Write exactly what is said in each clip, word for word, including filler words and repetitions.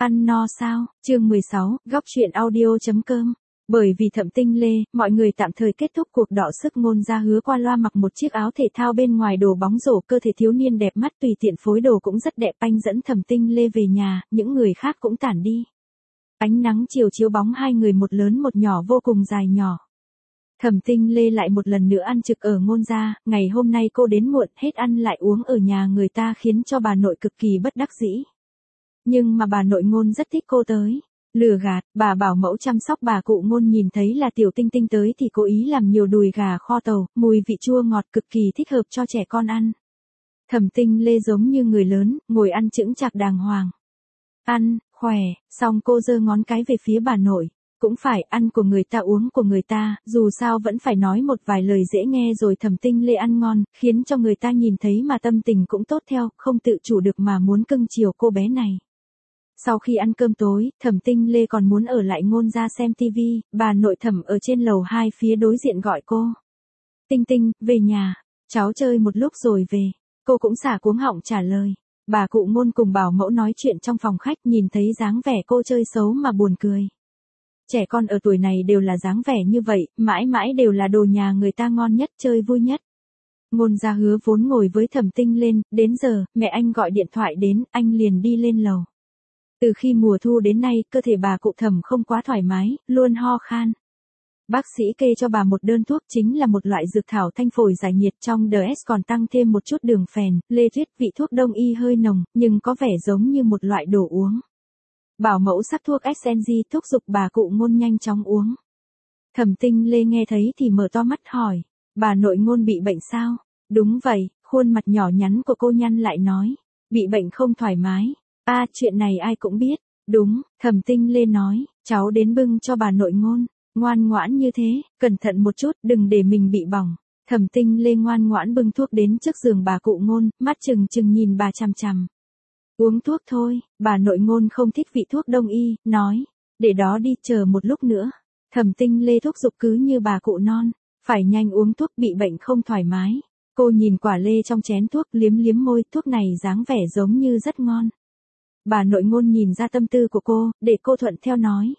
Ăn no sao? Chương mười sáu, góc truyện audio.com. Bởi vì Thẩm Tinh Lê, mọi người tạm thời kết thúc cuộc đọ sức. Ngôn Gia Hứa qua loa mặc một chiếc áo thể thao bên ngoài đồ bóng rổ, cơ thể thiếu niên đẹp mắt tùy tiện phối đồ cũng rất đẹp. Anh dẫn Thẩm Tinh Lê về nhà, những người khác cũng tản đi. Ánh nắng chiều chiếu bóng hai người một lớn một nhỏ vô cùng dài nhỏ. Thẩm Tinh Lê lại một lần nữa ăn trực ở Ngôn gia, ngày hôm nay cô đến muộn, hết ăn lại uống ở nhà người ta khiến cho bà nội cực kỳ bất đắc dĩ. Nhưng mà bà nội Ngôn rất thích cô tới. Lừa gạt, bà bảo mẫu chăm sóc bà cụ Ngôn nhìn thấy là Tiểu Tinh Tinh tới thì cố ý làm nhiều đùi gà kho tàu, mùi vị chua ngọt cực kỳ thích hợp cho trẻ con ăn. Thẩm Tinh Lê giống như người lớn, ngồi ăn chững chạc đàng hoàng. Ăn, khỏe, xong cô giơ ngón cái về phía bà nội. Cũng phải, ăn của người ta uống của người ta, dù sao vẫn phải nói một vài lời dễ nghe rồi. Thẩm Tinh Lê ăn ngon, khiến cho người ta nhìn thấy mà tâm tình cũng tốt theo, không tự chủ được mà muốn cưng chiều cô bé này. Sau khi ăn cơm tối, Thẩm Tinh Lê còn muốn ở lại Ngôn gia xem tivi, bà nội Thẩm ở trên lầu hai phía đối diện gọi cô. Tinh Tinh, về nhà, cháu chơi một lúc rồi về. Cô cũng xả cuống họng trả lời. Bà cụ Ngôn cùng bảo mẫu nói chuyện trong phòng khách, nhìn thấy dáng vẻ cô chơi xấu mà buồn cười. Trẻ con ở tuổi này đều là dáng vẻ như vậy, mãi mãi đều là đồ nhà người ta ngon nhất, chơi vui nhất. Ngôn Gia Hứa vốn ngồi với Thẩm Tinh lên, đến giờ, mẹ anh gọi điện thoại đến, anh liền đi lên lầu. Từ khi mùa thu đến nay, cơ thể bà cụ Thẩm không quá thoải mái, luôn ho khan. Bác sĩ kê cho bà một đơn thuốc, chính là một loại dược thảo thanh phổi giải nhiệt, trong đê ét còn tăng thêm một chút đường phèn, lê tuyết, vị thuốc đông y hơi nồng, nhưng có vẻ giống như một loại đồ uống. Bảo mẫu sắc thuốc ét en giê thúc giục bà cụ Ngôn nhanh chóng uống. Thẩm Tinh Lê nghe thấy thì mở to mắt hỏi, bà nội Ngôn bị bệnh sao? Đúng vậy, khuôn mặt nhỏ nhắn của cô nhăn lại nói, bị bệnh không thoải mái. A, à, chuyện này ai cũng biết. Đúng, Thẩm Tinh Lê nói, cháu đến bưng cho bà nội Ngôn, ngoan ngoãn như thế, cẩn thận một chút, đừng để mình bị bỏng. Thẩm Tinh Lê ngoan ngoãn bưng thuốc đến trước giường bà cụ Ngôn, mắt trừng trừng nhìn bà chằm chằm. Uống thuốc thôi, bà nội Ngôn không thích vị thuốc đông y, nói, để đó đi, chờ một lúc nữa. Thẩm Tinh Lê thúc giục cứ như bà cụ non, phải nhanh uống thuốc, bị bệnh không thoải mái. Cô nhìn quả lê trong chén thuốc, liếm liếm môi, thuốc này dáng vẻ giống như rất ngon. Bà nội Ngôn nhìn ra tâm tư của cô, để cô thuận theo nói.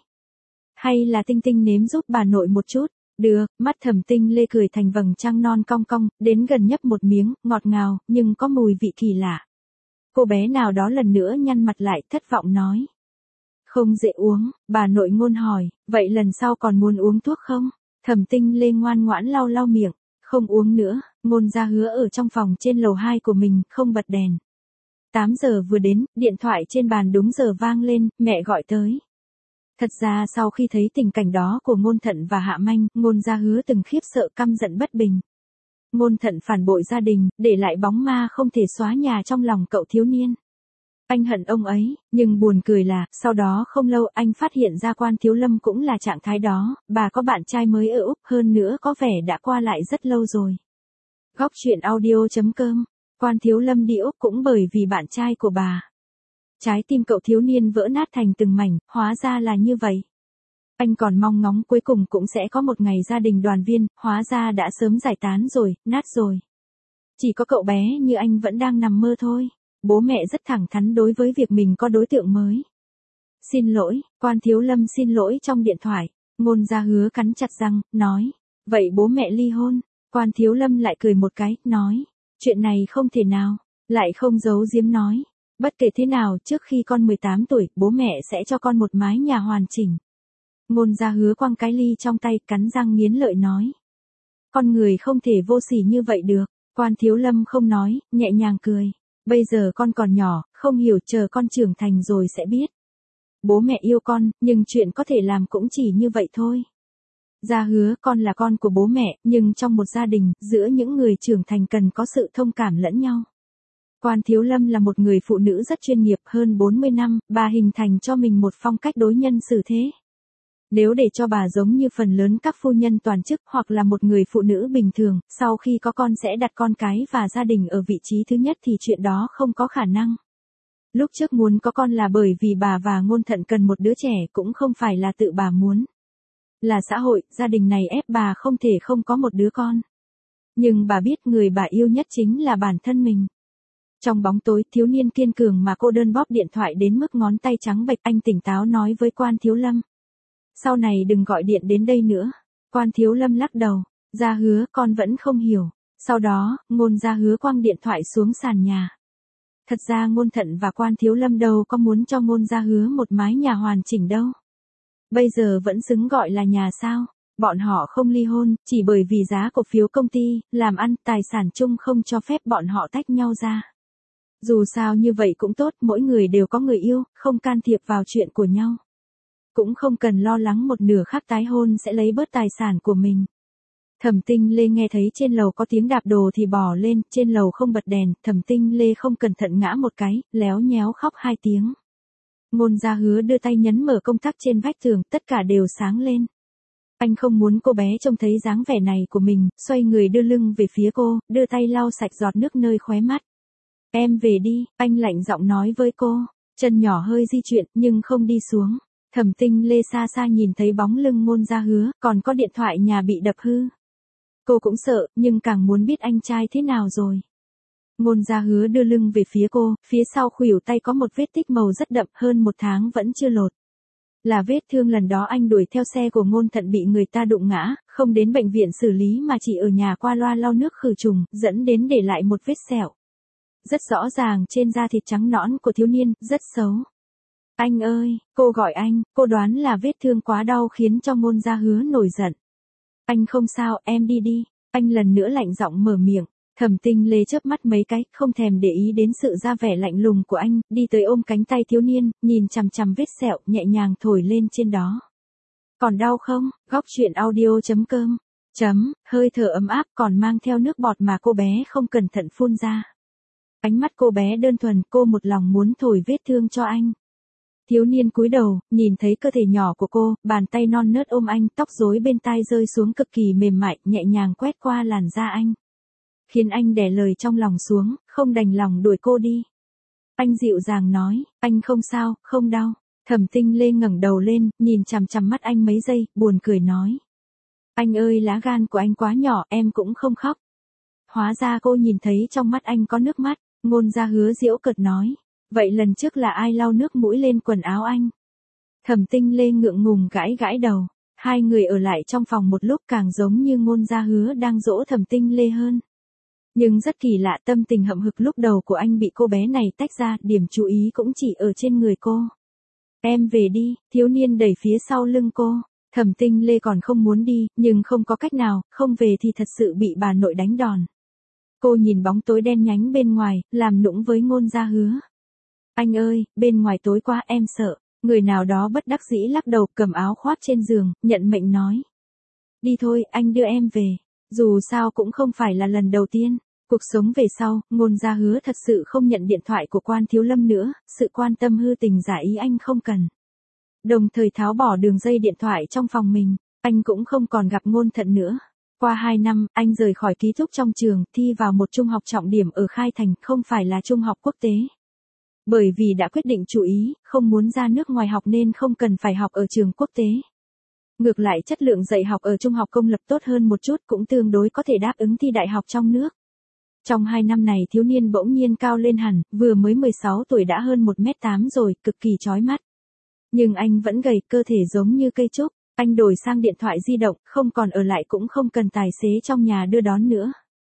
Hay là Tinh Tinh nếm giúp bà nội một chút? Được, mắt Thẩm Tinh Lê cười thành vầng trăng non cong cong, đến gần nhấp một miếng, ngọt ngào, nhưng có mùi vị kỳ lạ. Cô bé nào đó lần nữa nhăn mặt lại, thất vọng nói. Không dễ uống, bà nội Ngôn hỏi, vậy lần sau còn muốn uống thuốc không? Thẩm Tinh Lê ngoan ngoãn lau lau miệng, không uống nữa. Ngôn Gia Hứa ở trong phòng trên lầu hai của mình, không bật đèn. tám giờ vừa đến, điện thoại trên bàn đúng giờ vang lên, mẹ gọi tới. Thật ra sau khi thấy tình cảnh đó của Ngôn Thận và Hạ Manh, Ngôn Gia Hứa từng khiếp sợ căm giận bất bình. Ngôn Thận phản bội gia đình, để lại bóng ma không thể xóa nhà trong lòng cậu thiếu niên. Anh hận ông ấy, nhưng buồn cười là, sau đó không lâu anh phát hiện ra Quan Thiếu Lâm cũng là trạng thái đó, bà có bạn trai mới ở Úc, hơn nữa có vẻ đã qua lại rất lâu rồi. Góc truyện audio.com. Quan Thiếu Lâm đi Úc cũng bởi vì bạn trai của bà. Trái tim cậu thiếu niên vỡ nát thành từng mảnh, hóa ra là như vậy. Anh còn mong ngóng cuối cùng cũng sẽ có một ngày gia đình đoàn viên, hóa ra đã sớm giải tán rồi, nát rồi. Chỉ có cậu bé như anh vẫn đang nằm mơ thôi. Bố mẹ rất thẳng thắn đối với việc mình có đối tượng mới. Xin lỗi, Quan Thiếu Lâm xin lỗi trong điện thoại. Ngôn Gia Hứa cắn chặt răng, nói. Vậy bố mẹ ly hôn. Quan Thiếu Lâm lại cười một cái, nói. Chuyện này không thể nào. Lại không giấu giếm nói. Bất kể thế nào, trước khi con mười tám tuổi, bố mẹ sẽ cho con một mái nhà hoàn chỉnh. Ngôn Gia Hứa quăng cái ly trong tay, cắn răng nghiến lợi nói. Con người không thể vô sỉ như vậy được. Quan Thiếu Lâm không nói, nhẹ nhàng cười. Bây giờ con còn nhỏ, không hiểu, chờ con trưởng thành rồi sẽ biết. Bố mẹ yêu con, nhưng chuyện có thể làm cũng chỉ như vậy thôi. Gia Hứa, con là con của bố mẹ, nhưng trong một gia đình, giữa những người trưởng thành cần có sự thông cảm lẫn nhau. Quan Thiếu Lâm là một người phụ nữ rất chuyên nghiệp, hơn bốn mươi năm, bà hình thành cho mình một phong cách đối nhân xử thế. Nếu để cho bà giống như phần lớn các phu nhân toàn chức hoặc là một người phụ nữ bình thường, sau khi có con sẽ đặt con cái và gia đình ở vị trí thứ nhất thì chuyện đó không có khả năng. Lúc trước muốn có con là bởi vì bà và Ngôn Thận cần một đứa trẻ, cũng không phải là tự bà muốn. Là xã hội, gia đình này ép bà không thể không có một đứa con. Nhưng bà biết người bà yêu nhất chính là bản thân mình. Trong bóng tối, thiếu niên kiên cường mà cô đơn bóp điện thoại đến mức ngón tay trắng bệch, anh tỉnh táo nói với Quan Thiếu Lâm. Sau này đừng gọi điện đến đây nữa. Quan Thiếu Lâm lắc đầu. Gia Hứa, con vẫn không hiểu. Sau đó, Ngôn Gia Hứa quăng điện thoại xuống sàn nhà. Thật ra Ngôn Thận và Quan Thiếu Lâm đâu có muốn cho Ngôn Gia Hứa một mái nhà hoàn chỉnh đâu. Bây giờ vẫn xứng gọi là nhà sao? Bọn họ không ly hôn, chỉ bởi vì giá cổ phiếu công ty, làm ăn, tài sản chung không cho phép bọn họ tách nhau ra. Dù sao như vậy cũng tốt, mỗi người đều có người yêu, không can thiệp vào chuyện của nhau. Cũng không cần lo lắng một nửa khác tái hôn sẽ lấy bớt tài sản của mình. Thẩm Tinh Lê nghe thấy trên lầu có tiếng đạp đồ thì bò lên, trên lầu không bật đèn, Thẩm Tinh Lê không cẩn thận ngã một cái, léo nhéo khóc hai tiếng. Ngôn Gia Hứa đưa tay nhấn mở công tắc trên vách tường, tất cả đều sáng lên. Anh không muốn cô bé trông thấy dáng vẻ này của mình, xoay người đưa lưng về phía cô, đưa tay lau sạch giọt nước nơi khóe mắt. Em về đi, anh lạnh giọng nói với cô, chân nhỏ hơi di chuyển nhưng không đi xuống. Thẩm Tinh Lê xa xa nhìn thấy bóng lưng Ngôn Gia Hứa, còn có điện thoại nhà bị đập hư. Cô cũng sợ, nhưng càng muốn biết anh trai thế nào rồi. Ngôn Gia Hứa đưa lưng về phía cô, phía sau khuỷu tay có một vết tích màu rất đậm, hơn một tháng vẫn chưa lột. Là vết thương lần đó anh đuổi theo xe của Ngôn Thận bị người ta đụng ngã, không đến bệnh viện xử lý mà chỉ ở nhà qua loa lau nước khử trùng, dẫn đến để lại một vết sẹo. Rất rõ ràng trên da thịt trắng nõn của thiếu niên, rất xấu. Anh ơi, cô gọi anh, cô đoán là vết thương quá đau khiến cho Ngôn Gia Hứa nổi giận. Anh không sao, em đi đi, anh lần nữa lạnh giọng mở miệng. Thẩm Tinh Lê chớp mắt mấy cái, không thèm để ý đến sự ra vẻ lạnh lùng của anh, đi tới ôm cánh tay thiếu niên, nhìn chằm chằm vết sẹo, nhẹ nhàng thổi lên trên đó. Còn đau không? Góc truyện audio chấm com. Chấm, hơi thở ấm áp còn mang theo nước bọt mà cô bé không cẩn thận phun ra. Ánh mắt cô bé đơn thuần, cô một lòng muốn thổi vết thương cho anh. Thiếu niên cúi đầu, nhìn thấy cơ thể nhỏ của cô, bàn tay non nớt ôm anh, tóc rối bên tai rơi xuống cực kỳ mềm mại, nhẹ nhàng quét qua làn da anh. Khiến anh đè lời trong lòng xuống, không đành lòng đuổi cô đi. Anh dịu dàng nói, anh không sao, không đau. Thẩm Tinh Lê ngẩng đầu lên, nhìn chằm chằm mắt anh mấy giây, buồn cười nói. Anh ơi, lá gan của anh quá nhỏ, em cũng không khóc. Hóa ra cô nhìn thấy trong mắt anh có nước mắt. Ngôn Gia Hứa giễu cợt nói. Vậy lần trước là ai lau nước mũi lên quần áo anh? Thẩm Tinh Lê ngượng ngùng gãi gãi đầu. Hai người ở lại trong phòng một lúc càng giống như Ngôn Gia Hứa đang dỗ Thẩm Tinh Lê hơn. Nhưng rất kỳ lạ, tâm tình hậm hực lúc đầu của anh bị cô bé này tách ra, điểm chú ý cũng chỉ ở trên người cô. Em về đi, thiếu niên đẩy phía sau lưng cô. Thẩm Tinh Lê còn không muốn đi, nhưng không có cách nào, không về thì thật sự bị bà nội đánh đòn. Cô nhìn bóng tối đen nhánh bên ngoài, làm nũng với Ngôn Gia Hứa. Anh ơi, bên ngoài tối quá em sợ. Người nào đó bất đắc dĩ lắc đầu, cầm áo khoác trên giường, nhận mệnh nói. Đi thôi, anh đưa em về. Dù sao cũng không phải là lần đầu tiên. Cuộc sống về sau, Ngôn Gia Hứa thật sự không nhận điện thoại của Quan Thiếu Lâm nữa, sự quan tâm hư tình giả ý anh không cần. Đồng thời tháo bỏ đường dây điện thoại trong phòng mình, anh cũng không còn gặp Ngôn Thận nữa. Qua hai năm, anh rời khỏi ký túc trong trường, thi vào một trung học trọng điểm ở Khai Thành, không phải là trung học quốc tế. Bởi vì đã quyết định chú ý, không muốn ra nước ngoài học nên không cần phải học ở trường quốc tế. Ngược lại chất lượng dạy học ở trung học công lập tốt hơn một chút, cũng tương đối có thể đáp ứng thi đại học trong nước. Trong hai năm này thiếu niên bỗng nhiên cao lên hẳn, vừa mới mười sáu tuổi đã hơn một mét tám rồi, cực kỳ chói mắt. Nhưng anh vẫn gầy, cơ thể giống như cây trúc. Anh đổi sang điện thoại di động, không còn ở lại cũng không cần tài xế trong nhà đưa đón nữa.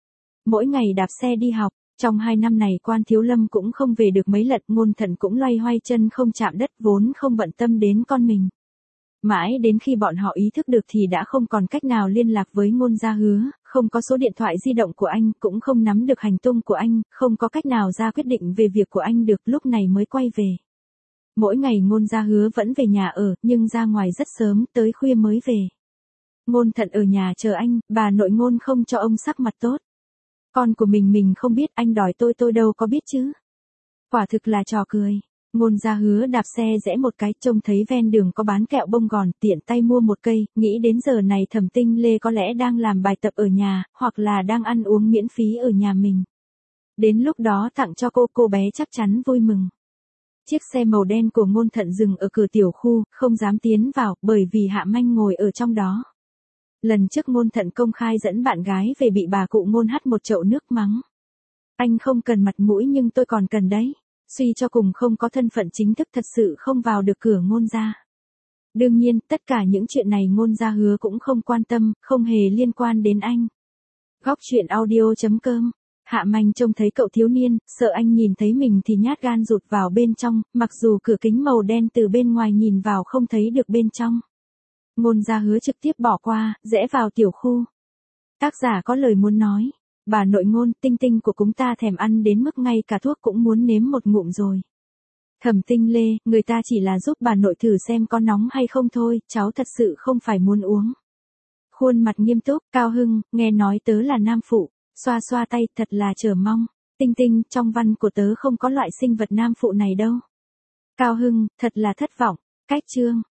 Mỗi ngày đạp xe đi học, trong hai năm này Quan Thiếu Lâm cũng không về được mấy lần, Ngôn Thận cũng loay hoay chân không chạm đất, vốn không bận tâm đến con mình. Mãi đến khi bọn họ ý thức được thì đã không còn cách nào liên lạc với Ngôn Gia Hứa, không có số điện thoại di động của anh, cũng không nắm được hành tung của anh, không có cách nào ra quyết định về việc của anh được, lúc này mới quay về. Mỗi ngày Ngôn Gia Hứa vẫn về nhà ở, nhưng ra ngoài rất sớm, tới khuya mới về. Ngôn Thận ở nhà chờ anh, bà nội Ngôn không cho ông sắc mặt tốt. Con của mình mình không biết, anh đòi tôi tôi đâu có biết chứ. Quả thực là trò cười. Ngôn Gia Hứa đạp xe rẽ một cái, trông thấy ven đường có bán kẹo bông gòn, tiện tay mua một cây, nghĩ đến giờ này Thẩm Tinh Lê có lẽ đang làm bài tập ở nhà, hoặc là đang ăn uống miễn phí ở nhà mình. Đến lúc đó tặng cho cô, cô bé chắc chắn vui mừng. Chiếc xe màu đen của Ngôn Thận dừng ở cửa tiểu khu, không dám tiến vào, bởi vì Hạ Manh ngồi ở trong đó. Lần trước Ngôn Thận công khai dẫn bạn gái về bị bà cụ Ngôn hắt một chậu nước mắng. Anh không cần mặt mũi nhưng tôi còn cần đấy. Suy cho cùng không có thân phận chính thức thật sự không vào được cửa Ngôn gia. Đương nhiên, tất cả những chuyện này Ngôn gia hứa cũng không quan tâm, không hề liên quan đến anh. Góc truyện audio chấm com. Hạ Manh trông thấy cậu thiếu niên, sợ anh nhìn thấy mình thì nhát gan rụt vào bên trong, mặc dù cửa kính màu đen từ bên ngoài nhìn vào không thấy được bên trong. Ngôn gia hứa trực tiếp bỏ qua, rẽ vào tiểu khu. Tác giả có lời muốn nói. Bà nội Ngôn, Tinh Tinh của chúng ta thèm ăn đến mức ngay cả thuốc cũng muốn nếm một ngụm rồi. Thẩm Tinh Lê, người ta chỉ là giúp bà nội thử xem có nóng hay không thôi, cháu thật sự không phải muốn uống. Khuôn mặt nghiêm túc, Cao Hưng, nghe nói tớ là nam phụ, xoa xoa tay, thật là chờ mong. Tinh Tinh, trong văn của tớ không có loại sinh vật nam phụ này đâu. Cao Hưng, thật là thất vọng. Cách chương.